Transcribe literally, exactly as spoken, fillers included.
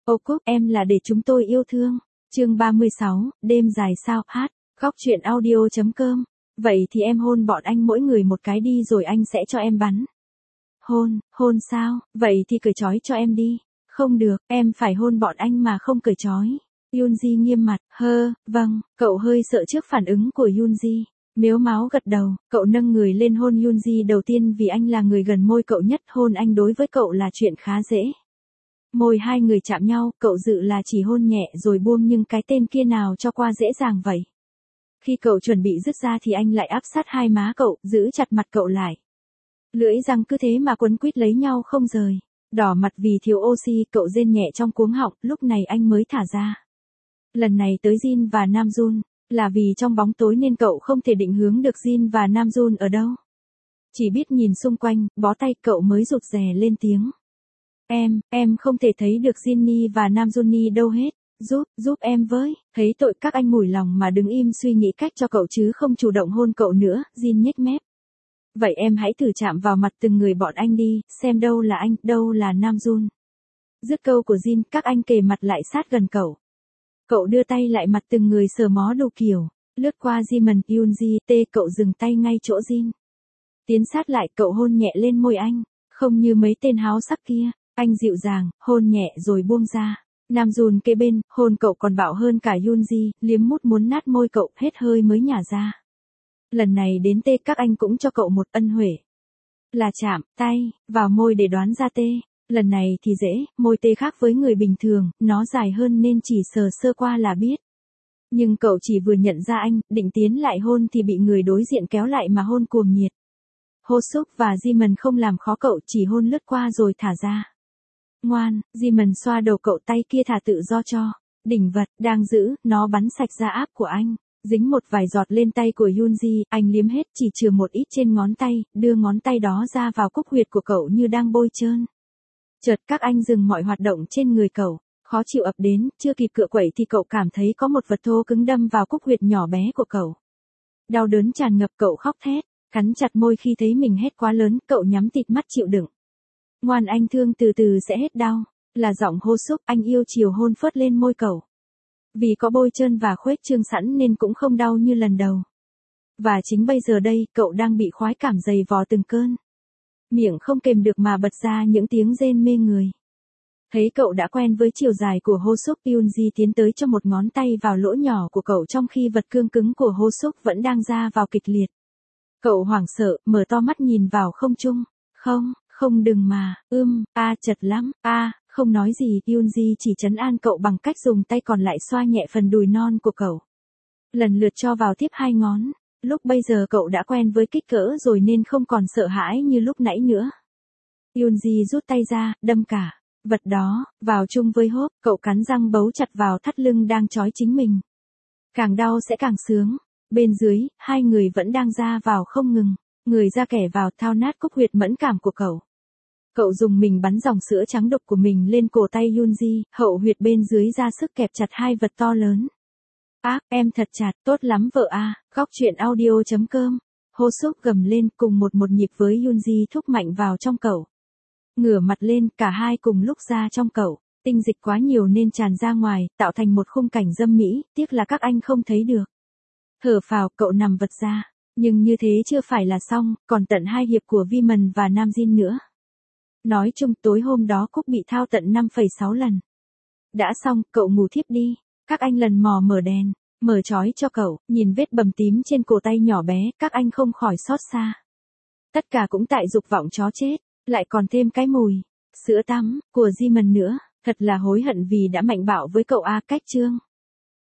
Ô Cúc, em là để chúng tôi yêu thương. Chương ba mươi sáu, đêm dài sao, hát, khóc chuyện audio chấm com. Vậy thì em hôn bọn anh mỗi người một cái đi rồi anh sẽ cho em bắn. Hôn, hôn sao, vậy thì cởi trói cho em đi. Không được, em phải hôn bọn anh mà không cởi trói. Yoonji nghiêm mặt, hơ, vâng, cậu hơi sợ trước phản ứng của Yoonji. Mếu máo gật đầu, cậu nâng người lên hôn Yoonji đầu tiên vì anh là người gần môi cậu nhất, hôn anh đối với cậu là chuyện khá dễ. Môi hai người chạm nhau, cậu dự là chỉ hôn nhẹ rồi buông nhưng cái tên kia nào cho qua dễ dàng vậy. Khi cậu chuẩn bị dứt ra thì anh lại áp sát hai má cậu, giữ chặt mặt cậu lại. Lưỡi răng cứ thế mà quấn quýt lấy nhau không rời. Đỏ mặt vì thiếu oxy, cậu rên nhẹ trong cuống họng, lúc này anh mới thả ra. Lần này tới Jin và Namjoon, là vì trong bóng tối nên cậu không thể định hướng được Jin và Namjoon ở đâu. Chỉ biết nhìn xung quanh, bó tay cậu mới rụt rè lên tiếng. Em, em không thể thấy được Jinny và Namjoon đâu hết, giúp, giúp em với, thấy tội các anh mủi lòng mà đứng im suy nghĩ cách cho cậu chứ không chủ động hôn cậu nữa, Jin nhếch mép. Vậy em hãy thử chạm vào mặt từng người bọn anh đi, xem đâu là anh, đâu là Namjoon. Dứt câu của Jin, các anh kề mặt lại sát gần cậu. Cậu đưa tay lại mặt từng người sờ mó đủ kiểu, lướt qua Jimin, Yoonji, tê cậu dừng tay ngay chỗ Jin. Tiến sát lại cậu hôn nhẹ lên môi anh, không như mấy tên háo sắc kia, anh dịu dàng, hôn nhẹ rồi buông ra. Namjoon kế bên, hôn cậu còn bạo hơn cả Yoonji, liếm mút muốn nát môi cậu, hết hơi mới nhả ra. Lần này đến tê các anh cũng cho cậu một ân huệ. Là chạm, tay, vào môi để đoán ra tê. Lần này thì dễ, môi tê khác với người bình thường, nó dài hơn nên chỉ sờ sơ qua là biết. Nhưng cậu chỉ vừa nhận ra anh, định tiến lại hôn thì bị người đối diện kéo lại mà hôn cuồng nhiệt. Hoseok và Jimin không làm khó cậu, chỉ hôn lướt qua rồi thả ra. Ngoan, Jimin xoa đầu cậu, tay kia thả tự do cho. Đỉnh vật, đang giữ, nó bắn sạch ra áp của anh. Dính một vài giọt lên tay của Yoonji, anh liếm hết chỉ chừa một ít trên ngón tay, đưa ngón tay đó ra vào cúc huyệt của cậu như đang bôi trơn. Chợt các anh dừng mọi hoạt động trên người cậu, khó chịu ập đến, chưa kịp cựa quẩy thì cậu cảm thấy có một vật thô cứng đâm vào cúc huyệt nhỏ bé của cậu. Đau đớn tràn ngập, cậu khóc thét, cắn chặt môi khi thấy mình hét quá lớn, cậu nhắm tịt mắt chịu đựng. Ngoan, anh thương, từ từ sẽ hết đau, là giọng Hoseok, anh yêu chiều hôn phớt lên môi cậu. Vì có bôi trơn và khuếch trương sẵn nên cũng không đau như lần đầu. Và chính bây giờ đây, cậu đang bị khoái cảm dày vò từng cơn. Miệng không kềm được mà bật ra những tiếng rên mê người. Thấy cậu đã quen với chiều dài của Hoseok, Yoonji tiến tới cho một ngón tay vào lỗ nhỏ của cậu trong khi vật cương cứng của Hoseok vẫn đang ra vào kịch liệt. Cậu hoảng sợ, mở to mắt nhìn vào không trung. Không, không đừng mà, ưm, a à, chật lắm, a à, không nói gì, Yoonji chỉ trấn an cậu bằng cách dùng tay còn lại xoa nhẹ phần đùi non của cậu. Lần lượt cho vào tiếp hai ngón. Lúc bây giờ cậu đã quen với kích cỡ rồi nên không còn sợ hãi như lúc nãy nữa. Yoonji rút tay ra, đâm cả vật đó vào chung với hốp, cậu cắn răng bấu chặt vào thắt lưng đang trói chính mình. Càng đau sẽ càng sướng. Bên dưới, hai người vẫn đang ra vào không ngừng, người ra kẻ vào thao nát cúc huyệt mẫn cảm của cậu. Cậu dùng mình bắn dòng sữa trắng độc của mình lên cổ tay Yoonji, hậu huyệt bên dưới ra sức kẹp chặt hai vật to lớn. Ác, em thật chặt, tốt lắm vợ à, khóc chuyện audio chấm com. Hoseok gầm lên cùng một một nhịp với Yoonji thúc mạnh vào trong cậu. Ngửa mặt lên, cả hai cùng lúc ra trong cậu. Tinh dịch quá nhiều nên tràn ra ngoài, tạo thành một khung cảnh dâm mỹ, tiếc là các anh không thấy được. Thở phào, cậu nằm vật ra. Nhưng như thế chưa phải là xong, còn tận hai hiệp của Jimin và Namjoon nữa. Nói chung tối hôm đó Cúc bị thao tận năm phẩy sáu lần. Đã xong, cậu ngủ thiếp đi. Các anh lần mò mở đèn, mở trói cho cậu, nhìn vết bầm tím trên cổ tay nhỏ bé, các anh không khỏi xót xa. Tất cả cũng tại dục vọng chó chết, lại còn thêm cái mùi sữa tắm của Jimin nữa, thật là hối hận vì đã mạnh bạo với cậu a. Cách chương